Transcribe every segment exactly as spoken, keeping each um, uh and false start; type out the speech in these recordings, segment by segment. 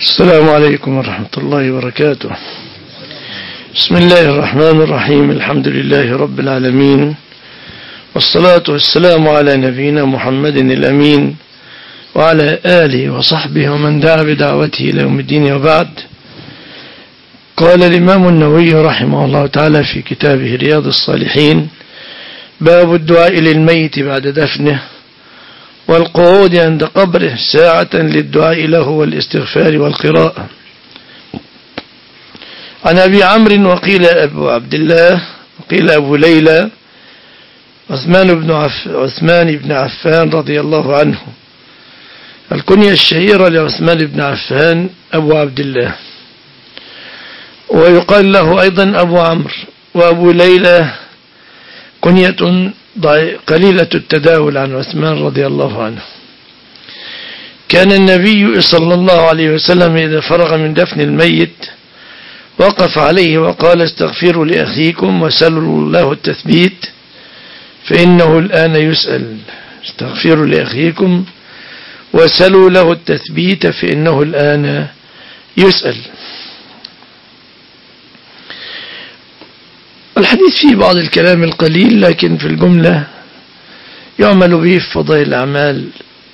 السلام عليكم ورحمة الله وبركاته. بسم الله الرحمن الرحيم. الحمد لله رب العالمين، والصلاة والسلام على نبينا محمد الأمين وعلى آله وصحبه ومن دعا بدعوته إلى يوم الدين، وبعد. قال الإمام النووي رحمه الله تعالى في كتابه رياض الصالحين: باب الدعاء للميت بعد دفنه والقعود عند قبره ساعة للدعاء له والاستغفار والقراءة. عن أبي عمرو وقيل أبو عبد الله وقيل أبو ليلى عثمان بن عف عثمان بن عفان رضي الله عنه. الكنية الشهيرة لعثمان بن عفان أبو عبد الله، ويقال له أيضا أبو عمرو. وأبو ليلى كنية قليلة التداول عن عثمان رضي الله عنه. كان النبي صلى الله عليه وسلم إذا فرغ من دفن الميت وقف عليه وقال: استغفروا لأخيكم وسلوا له التثبيت فإنه الآن يسأل. استغفروا لأخيكم وسلوا له التثبيت فإنه الآن يسأل. الحديث فيه بعض الكلام القليل، لكن في الجملة يعمل به في فضائل الأعمال.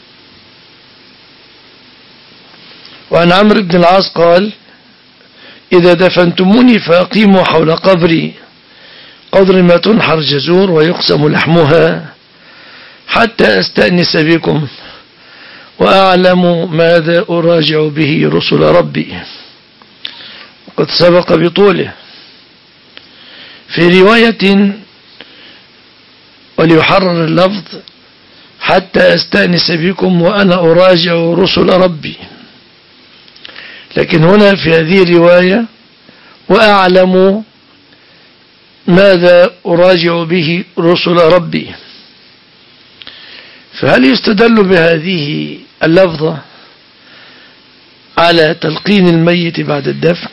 وعن عمرو بن العاص قال: إذا دفنتموني فأقيموا حول قبري قدر ما تنحر جزور ويقسم لحمها حتى أستأنس بكم وأعلم ماذا أراجع به رسل ربي. وقد سبق بطوله. في رواية وليحرر اللفظ: حتى أستأنس بكم وأنا أراجع رسل ربي. لكن هنا في هذه الرواية: وأعلم ماذا أراجع به رسل ربي. فهل يستدل بهذه اللفظة على تلقين الميت بعد الدفن؟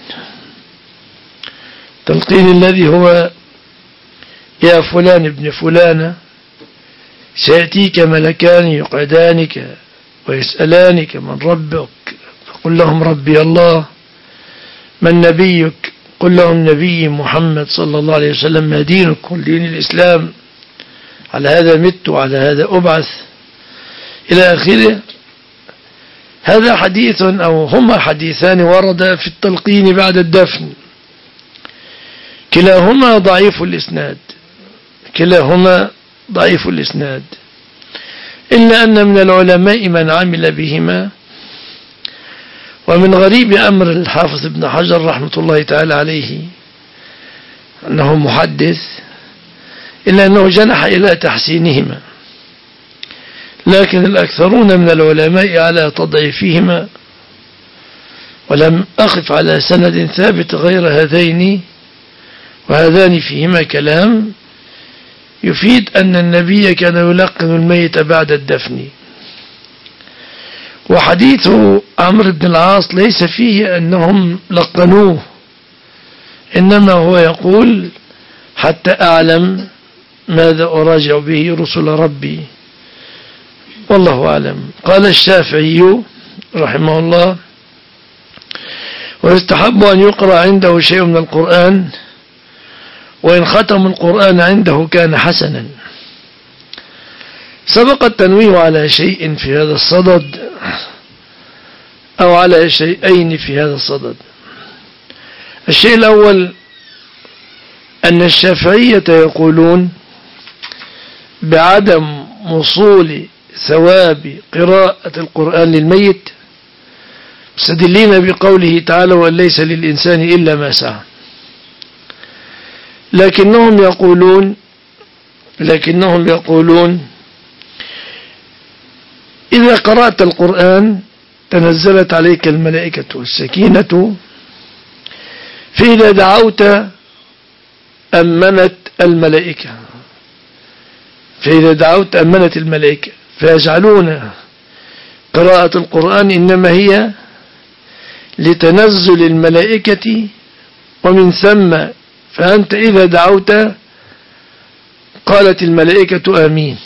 تلقين الذي هو: يا فلان ابن فلانة، سيأتيك ملكان يقعدانك ويسألانك من ربك، فقل لهم ربي الله. من نبيك؟ قل لهم نبي محمد صلى الله عليه وسلم. ما دينك؟ قل دين الإسلام. على هذا مت وعلى هذا أبعث، إلى آخره. هذا حديث أو هما حديثان ورد في التلقين بعد الدفن، كلاهما ضعيف الإسناد كلاهما ضعيف الإسناد إلا أن من العلماء من عمل بهما. ومن غريب أمر الحافظ ابن حجر رحمة الله تعالى عليه أنه محدث، إلا أنه جنح إلى تحسينهما، لكن الأكثرون من العلماء على تضعيفهما. ولم أقف على سند ثابت غير هذين، وهذان فيهما كلام يفيد أن النبي كان يلقن الميت بعد الدفن. وحديث عمرو بن العاص ليس فيه أنهم لقنوه، إنما هو يقول: حتى أعلم ماذا أراجع به رسل ربي. والله أعلم. قال الشافعي رحمه الله: ويستحب أن يقرأ عنده شيء من القرآن، وإن ختم القرآن عنده كان حسنا. سبق التنويه على شيء في هذا الصدد أو على شيئين في هذا الصدد. الشيء الأول أن الشافعية يقولون بعدم وصول ثواب قراءة القرآن للميت، مستدلين بقوله تعالى: وأن ليس للإنسان إلا ما سعى. لكنهم يقولون لكنهم يقولون إذا قرأت القرآن تنزلت عليك الملائكة والسكينة، فإذا دعوت أمنت الملائكة فإذا دعوت أمنت الملائكة فيجعلون قراءة القرآن إنما هي لتنزل الملائكة، ومن ثم فأنت إذا دعوت قالت الملائكة آمين.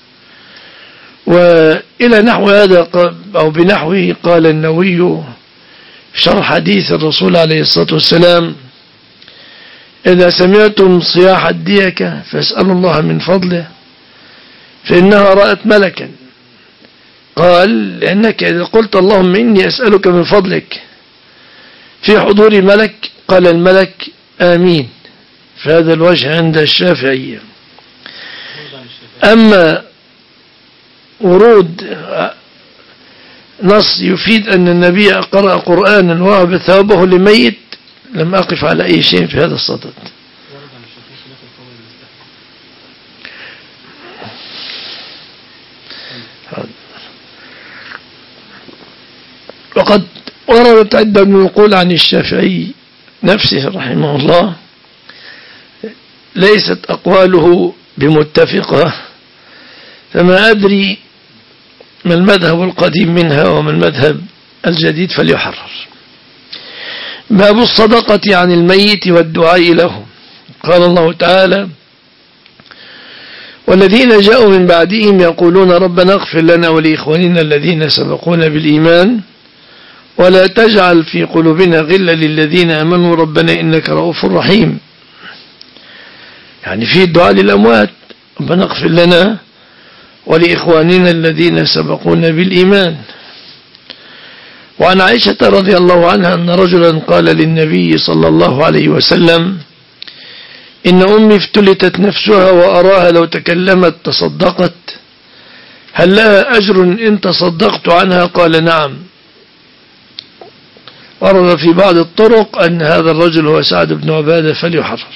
وإلى نحو هذا أو بنحوه قال النووي شرح حديث الرسول عليه الصلاة والسلام: إذا سمعتم صياح الديكة فاسألوا الله من فضله فإنها رأت ملكا. قال: لأنك إذا قلت اللهم إني أسألك من فضلك في حضور ملك، قال الملك آمين. فهذا الوجه عند الشافعية. أما ورود نص يفيد أن النبي قرأ قرآنا وهب ثوابه لميت لم أقف على أي شيء في هذا الصدد. وقد وردت عدة نقول عن الشافعي نفسه رحمه الله ليست أقواله بمتفقة، فما أدري ما المذهب القديم منها وما المذهب الجديد فليحرر. باب الصدقة عن الميت والدعاء له. قال الله تعالى: والذين جاءوا من بعدهم يقولون ربنا اغفر لنا ولإخواننا الذين سبقونا بالإيمان ولا تجعل في قلوبنا غلا للذين آمنوا ربنا إنك رؤوف رحيم. يعني في الدعاء للأموات: ربنا اغفر لنا ولإخواننا الذين سبقونا بالإيمان. وعن عائشة رضي الله عنها أن رجلا قال للنبي صلى الله عليه وسلم: إن أمي افتلتت نفسها وأراها لو تكلمت تصدقت، هل لها أجر إن تصدقت عنها؟ قال: نعم. ورد في بعض الطرق أن هذا الرجل هو سعد بن عبادة فليحرر.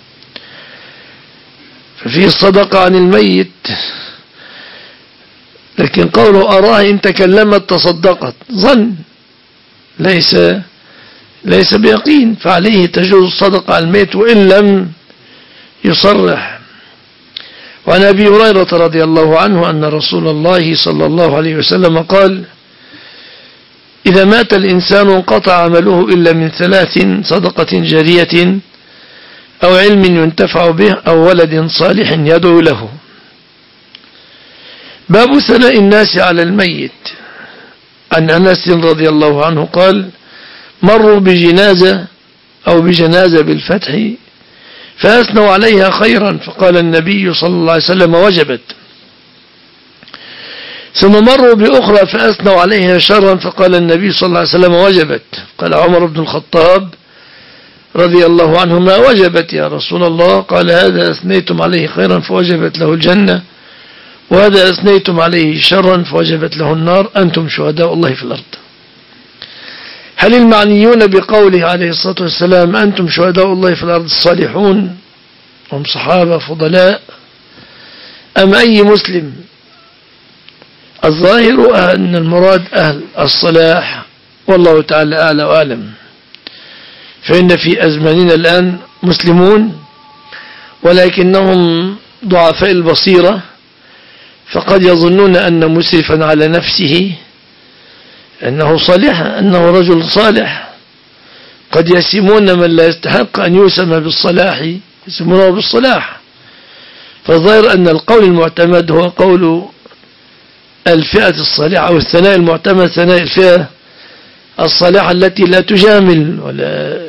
ففيه الصدقة عن الميت، لكن قوله أراها إن تكلمت تصدقت ظن ليس ليس بيقين، فعليه تجوز الصدقة عن الميت وإن لم يصرح. وعن أبي هريرة رضي الله عنه أن رسول الله صلى الله عليه وسلم قال: إذا مات الإنسان انقطع عمله إلا من ثلاث: صدقة جارية أو علم ينتفع به أو ولد صالح يدعو له. باب ثناء الناس على الميت. عن أنس رضي الله عنه قال: مروا بجنازة أو بجنازة بالفتح فأثنوا عليها خيرا، فقال النبي صلى الله عليه وسلم: وجبت. ثم مروا بأخرى فأثنوا عليها شرا، فقال النبي صلى الله عليه وسلم: وجبت. قال عمر بن الخطاب رضي الله عنه: ما وجبت يا رسول الله؟ قال: هذا أثنيتم عليه خيرا فوجبت له الجنة، وهذا أثنيتم عليه شرا فوجبت له النار، أنتم شهداء الله في الأرض. هل المعنيون بقوله عليه الصلاة والسلام أنتم شهداء الله في الأرض الصالحون هم صحابة فضلاء أم أي مسلم؟ الظاهر أن المراد أهل الصلاح، والله تعالى أعلى وأعلم. فإن في أزماننا الآن مسلمون ولكنهم ضعفاء البصيرة، فقد يظنون أن مسرفا على نفسه أنه صالح، أنه رجل صالح. قد يسمون من لا يستحق أن يسمى بالصلاح يسمونه بالصلاح. فالظاهر أن القول المعتمد هو قول الفئة الصالحة، أو الثناء المعتمد ثناء الفئة الصالحة التي لا تجامل ولا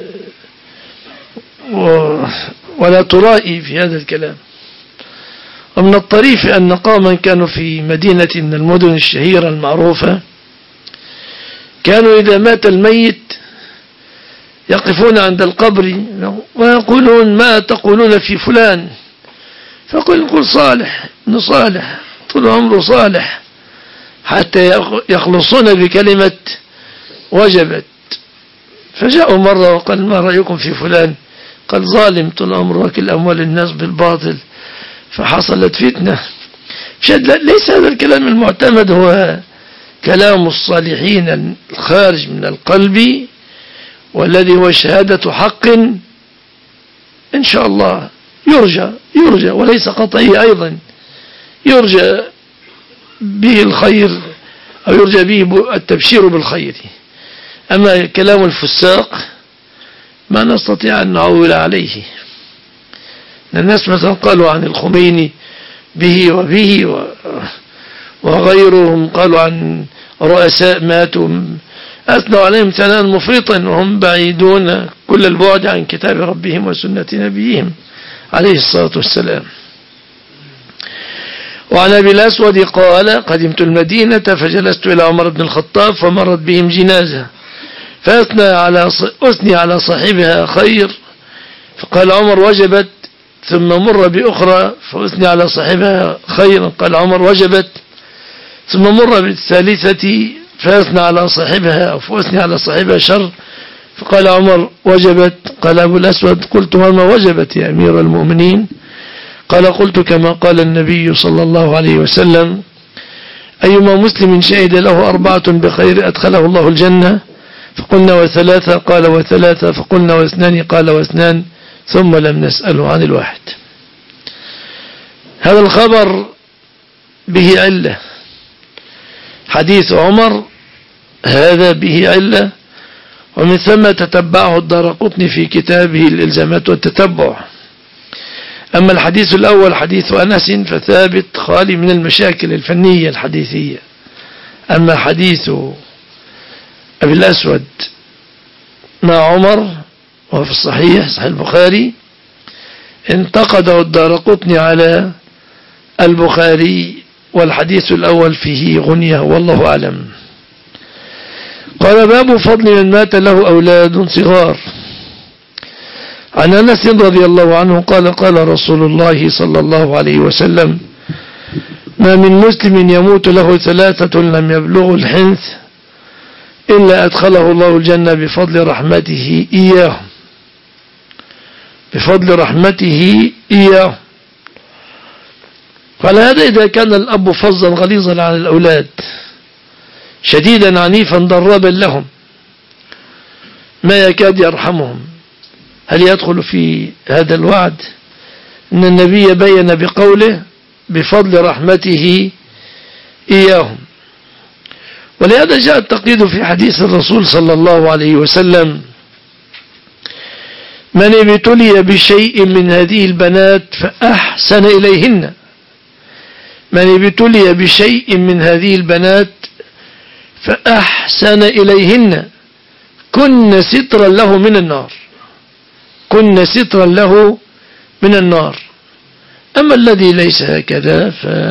ولا ترائي في هذا الكلام. ومن الطريف أن قوما كانوا في مدينة من المدن الشهيرة المعروفة كانوا إذا مات الميت يقفون عند القبر ويقولون: ما تقولون في فلان؟ فقل قل صالح ابن صالح طول عمره صالح، حتى يخلصون بكلمة وجبت. فجاءوا مرة وقال: ما رأيكم في فلان؟ قال: ظالم طول عمره واكل أموال الناس بالباطل. فحصلت فتنة. ليس هذا الكلام المعتمد هو كلام الصالحين الخارج من القلب، والذي هو شهادة حق إن شاء الله يرجى يرجى وليس قطعي أيضا، يرجى به الخير أو يرجى به التبشير بالخير. أما كلام الفساق ما نستطيع أن نعول عليه. الناس مثلا قالوا عن الخميني به وبه، وغيرهم قالوا عن رؤساء ماتوا أثنوا عليهم ثناء مفرطا وهم بعيدون كل البعد عن كتاب ربهم وسنة نبيهم عليه الصلاة والسلام. وعن أبي الأسود قال قدمت المدينة فجلست إلى عمر بن الخطاب فمرت بهم جنازة فأثنى على أثني على صاحبها خير فقال عمر وجبت، ثم مر بأخرى فأثني على صاحبها خيرا قال عمر وجبت، ثم مر بالثالثة فأثنى على صاحبها أو فأثني على صاحبها شر فقال عمر وجبت. قال أبو الأسود قلت وما وجبت يا أمير المؤمنين؟ قال قلت كما قال النبي صلى الله عليه وسلم أيما مسلم شهد له أربعة بخير أدخله الله الجنة، فقلنا وثلاثة قال وثلاثة، فقلنا واثنان قال واثنان، ثم لم نسأله عن الواحد. هذا الخبر به علة، حديث عمر هذا به علة، ومن ثم تتبعه الدارقطني في كتابه الإلزامات والتتبع. أما الحديث الأول حديث أنس فثابت خالي من المشاكل الفنية الحديثية. أما حديث أبي الأسود مع عمر وفي الصحيح صحيح البخاري انتقده الدارقطني على البخاري، والحديث الأول فيه غنية والله أعلم. قال باب فضل من مات له أولاد صغار. عن أنس رضي الله عنه قال قال رسول الله صلى الله عليه وسلم ما من مسلم يموت له ثلاثة لم يبلغوا الحنث إلا أدخله الله الجنة بفضل رحمته إياه بفضل رحمته إياه. قال هذا إذا كان الأب فظا غليظا على الأولاد شديدا عنيفا ضرابا لهم ما يكاد يرحمهم، هل يدخل في هذا الوعد؟ إن النبي بين بقوله بفضل رحمته إياهم. ولهذا جاء التقييد في حديث الرسول صلى الله عليه وسلم من ابتلي بشيء من هذه البنات فأحسن إليهن، من ابتلي بشيء من هذه البنات فأحسن إليهن كن سترا له من النار، كن سترا له من النار. أما الذي ليس هكذا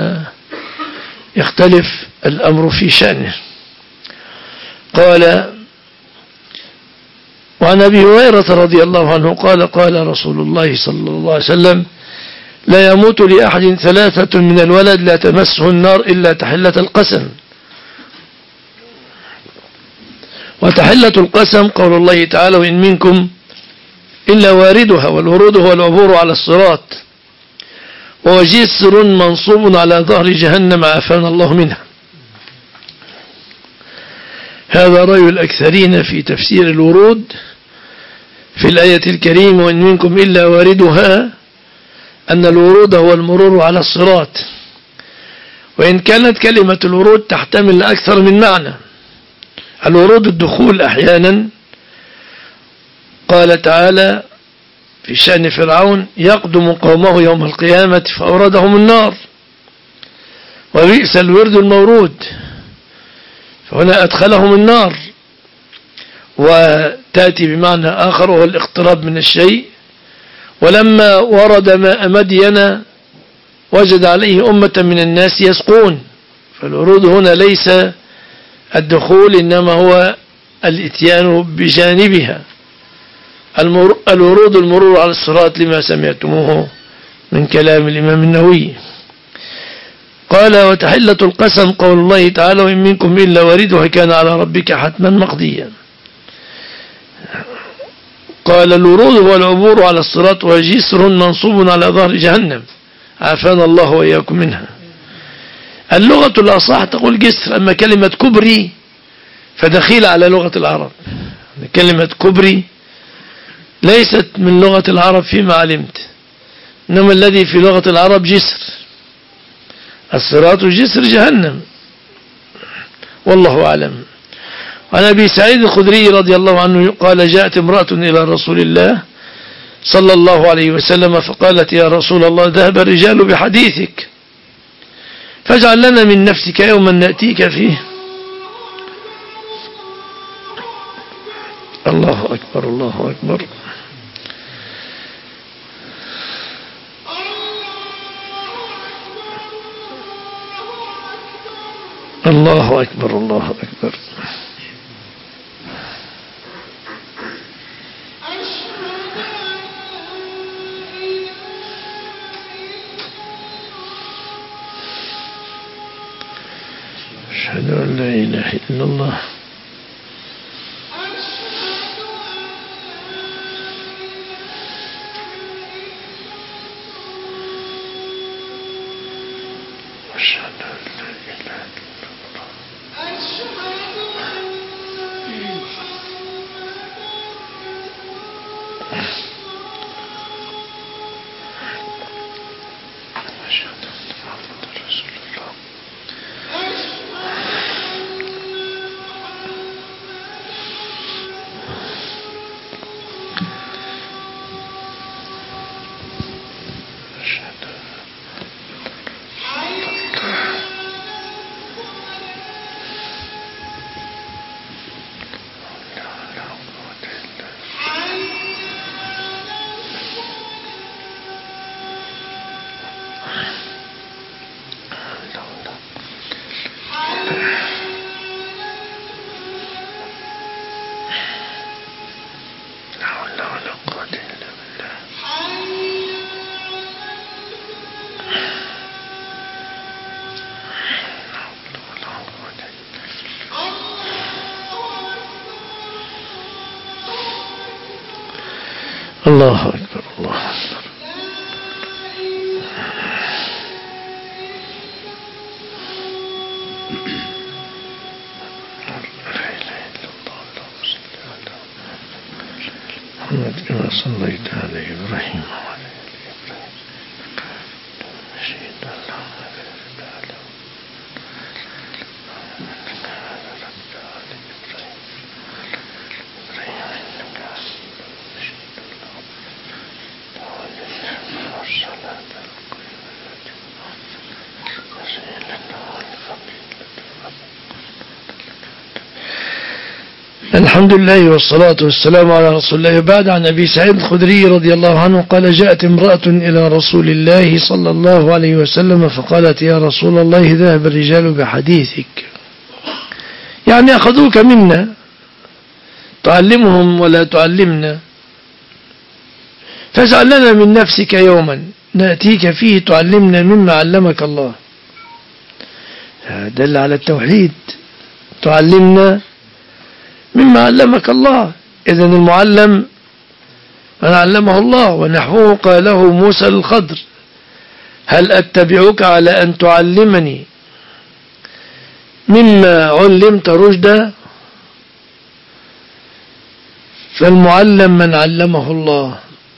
فيختلف الأمر في شأنه. قال وعن أبي هريرة رضي الله عنه قال قال رسول الله صلى الله عليه وسلم لا يموت لأحد ثلاثة من الولد لا تمسه النار إلا تحلة القسم. وتحلة القسم قول الله تعالى وإن منكم إلا واردها، والورود هو العبور على الصراط، وهو جسر منصوب على ظهر جهنم عافانا الله منها. هذا رأي الأكثرين في تفسير الورود في الآية الكريمة وإن منكم إلا واردها، أن الورود هو المرور على الصراط، وإن كانت كلمة الورود تحتمل أكثر من معنى. الورود الدخول أحيانا، قال تعالى في شأن فرعون يقدم قومه يوم القيامة فأوردهم النار وبئس الورد المورود، فهنا أدخلهم النار. وتأتي بمعنى آخر وهو الاقتراب من الشيء، ولما ورد ماء مدين وجد عليه أمة من الناس يسقون، فالورود هنا ليس الدخول إنما هو الاتيان بجانبها. الورود المرور على الصراط لما سمعتموه من كلام الإمام النووي. قال وتحلة القسم قول الله تعالى وإن منكم إلا واردها كان على ربك حتما مقضيا. قال الورود هو العبور على الصراط وجسر منصوب على ظهر جهنم عافانا الله وإياكم منها. اللغة الأصح تقول جسر، أما كلمة كبري فدخيل على لغة العرب. كلمة كبري ليست من لغة العرب فيما علمت، إنما الذي في لغة العرب جسر، الصراط جسر جهنم والله أعلم. عن أبي سعيد الخدري رضي الله عنه قال جاءت امرأة إلى رسول الله صلى الله عليه وسلم فقالت يا رسول الله ذهب الرجال بحديثك فاجعل لنا من نفسك يوما نأتيك فيه الله أكبر الله أكبر. الله أكبر الله أكبر. أشهد أن لا إله إلا الله. الله أكبر الله أكبر. محمد كما صليت على إبراهيم وعلى آل إبراهيم مجيد. الحمد لله والصلاة والسلام على رسول الله. بعد عن أبي سعيد الخدري رضي الله عنه قال: جاءت امرأة إلى رسول الله صلى الله عليه وسلم فقالت: يا رسول الله ذهب الرجال بحديثك، يعني أخذوك منا، تعلمهم ولا تعلمنا، فاجعل لنا من نفسك يوما نأتيك فيه تعلمنا مما علمك الله. دل على التوحيد، تعلمنا مما علمك الله. إذن المعلم من علمه الله، ونحوه قاله موسى للخضر: هل أتبعك على أن تعلمني مما علمت رشدا؟ فالمعلم من علمه الله.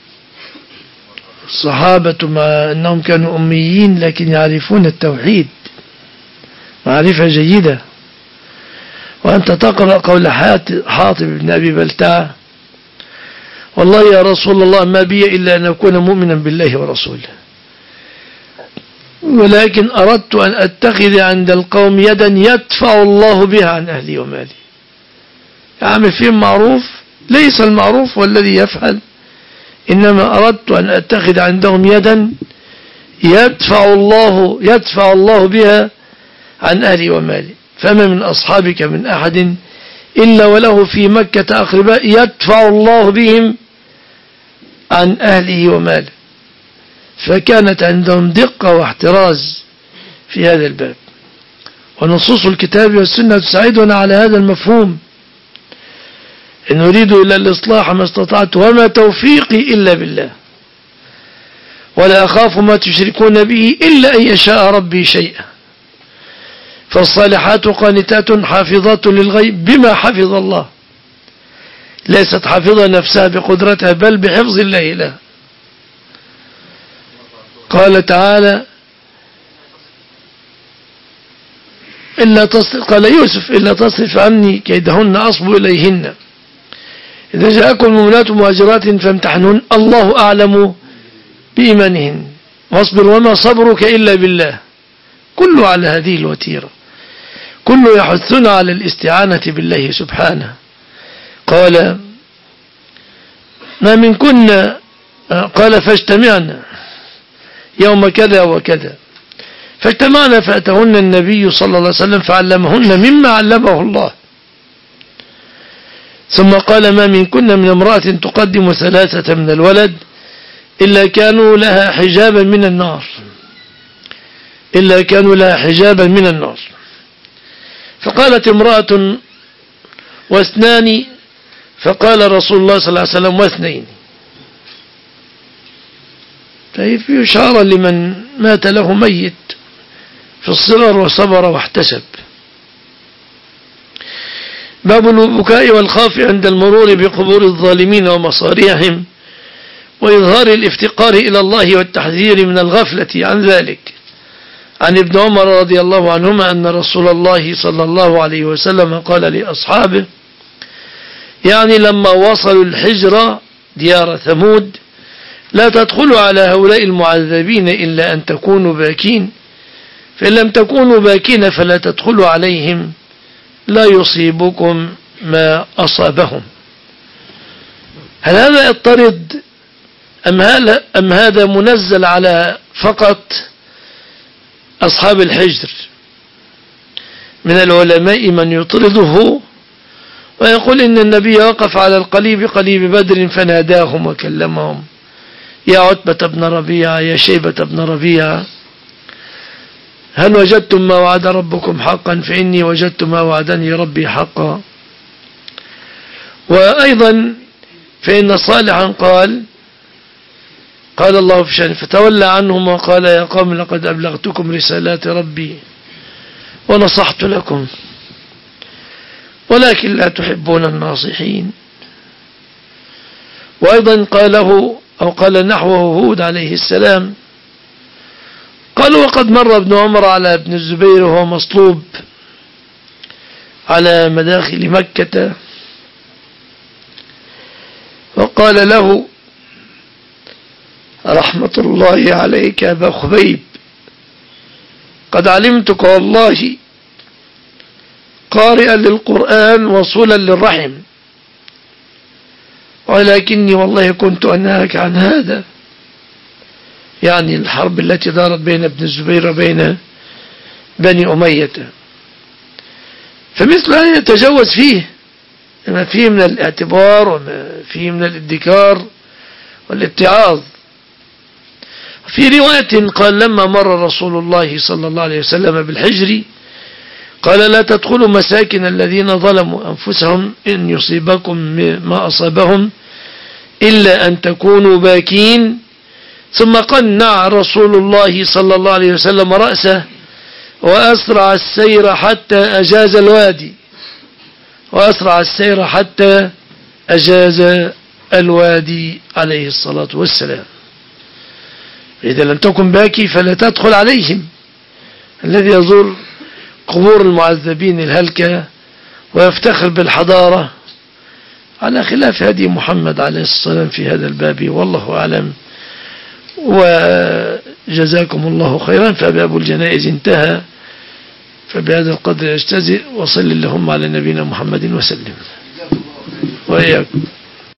الصحابة مع أنهم كانوا أميين لكن يعرفون التوحيد معرفة جيدة. وأنت تقرأ قول حاطب بن أبي بلتعة: والله يا رسول الله ما بي إلا أن أكون مؤمنا بالله ورسوله، ولكن أردت أن أتخذ عند القوم يدا يدفع الله بها عن أهلي ومالي. أعمل فيهم معروف، ليس المعروف والذي يفعل، إنما أردت أن أتخذ عندهم يدا يدفع الله يدفع الله بها عن أهلي ومالي. فما من أصحابك من أحد إلا وله في مكة أقرباء يدفع الله بهم عن أهله وماله. فكانت عندهم دقة واحتراز في هذا الباب، ونصوص الكتاب والسنة تساعدنا على هذا المفهوم. إن أريد إلا الإصلاح ما استطعت وما توفيقي إلا بالله، ولا أخاف ما تشركون به إلا أن يشاء ربي شيئا. فالصالحات قانتات حافظات للغيب بما حفظ الله، ليست حافظة نفسها بقدرتها بل بحفظ الله لها. قال تعالى: إلا تصرف قال يوسف: إلا تصرف عني كيدهن أصب إليهن. إذا جاءكم المؤمنات مهاجرات فامتحنون الله أعلم بإيمانهن واصبر وما صبرك إلا بالله. كله على هذه الوتيرة، كله يحثنا على الاستعانة بالله سبحانه. قال ما من كنا قال فاجتمعنا يوم كذا وكذا، فاجتمعنا فأتهن النبي صلى الله عليه وسلم فعلمهن مما علمه الله. ثم قال ما من كنا من امرأة تقدم ثلاثة من الولد إلا كانوا لها حجابا من النار إلا كانوا لها حجابا من النار. فقالت امرأة واثنان، فقال رسول الله صلى الله عليه وسلم واثنين. فهي في إشارة لمن مات له ميت في الصغر وصبر واحتسب. باب البكاء والخوف عند المرور بقبور الظالمين ومصاريعهم وإظهار الافتقار إلى الله والتحذير من الغفلة عن ذلك. عن ابن عمر رضي الله عنهما أن رسول الله صلى الله عليه وسلم قال لأصحابه، يعني لما وصلوا الحجر ديار ثمود، لا تدخلوا على هؤلاء المعذبين إلا أن تكونوا باكين، فإن لم تكونوا باكين فلا تدخلوا عليهم لا يصيبكم ما أصابهم. هل هذا يضطرد أم هذا منزل على فقط أصحاب الحجر؟ من العلماء من يطرده ويقول إن النبي وقف على القليب قليب بدر فناداهم وكلمهم، يا عتبة بن ربيعة يا شيبة بن ربيعة هل وجدتم ما وعد ربكم حقا؟ فإني وجدت ما وعدني ربي حقا. وأيضا فإن صالحا قال قال الله في شأنه فتولى عنهم وقال يا قوم لقد أبلغتكم رسالات ربي ونصحت لكم ولكن لا تحبون الناصحين. وأيضا قاله أو قال نحوه هود عليه السلام، قال وقد مر ابن عمر على ابن الزبير وهو مصلوب على مداخل مكة وقال له رحمة الله عليك يا أبا خبيب، قد علمتك والله قارئا للقرآن وصولا للرحم، ولكني والله كنت أنهاك عن هذا، يعني الحرب التي دارت بين ابن الزبير وبين بني أمية. فمثل هذا يتجوز فيه ما فيه من الاعتبار وما فيه من الادكار والاتعاظ. في رواية قال لما مر رسول الله صلى الله عليه وسلم بالحجر قال لا تدخلوا مساكن الذين ظلموا أنفسهم إن يصيبكم ما أصابهم إلا أن تكونوا باكين، ثم قنع رسول الله صلى الله عليه وسلم رأسه وأسرع السير حتى أجاز الوادي وأسرع السير حتى أجاز الوادي عليه الصلاة والسلام. إذا لم تكن باكي فلا تدخل عليهم. الذي يزور قبور المعذبين الهلكة ويفتخر بالحضارة على خلاف هدي محمد عليه الصلاة والسلام في هذا الباب، والله أعلم. وجزاكم الله خيرا. فباب الجنائز انتهى، فبهذا القدر يجتزئ. وصل اللهم على نبينا محمد وسلم. وإياكم.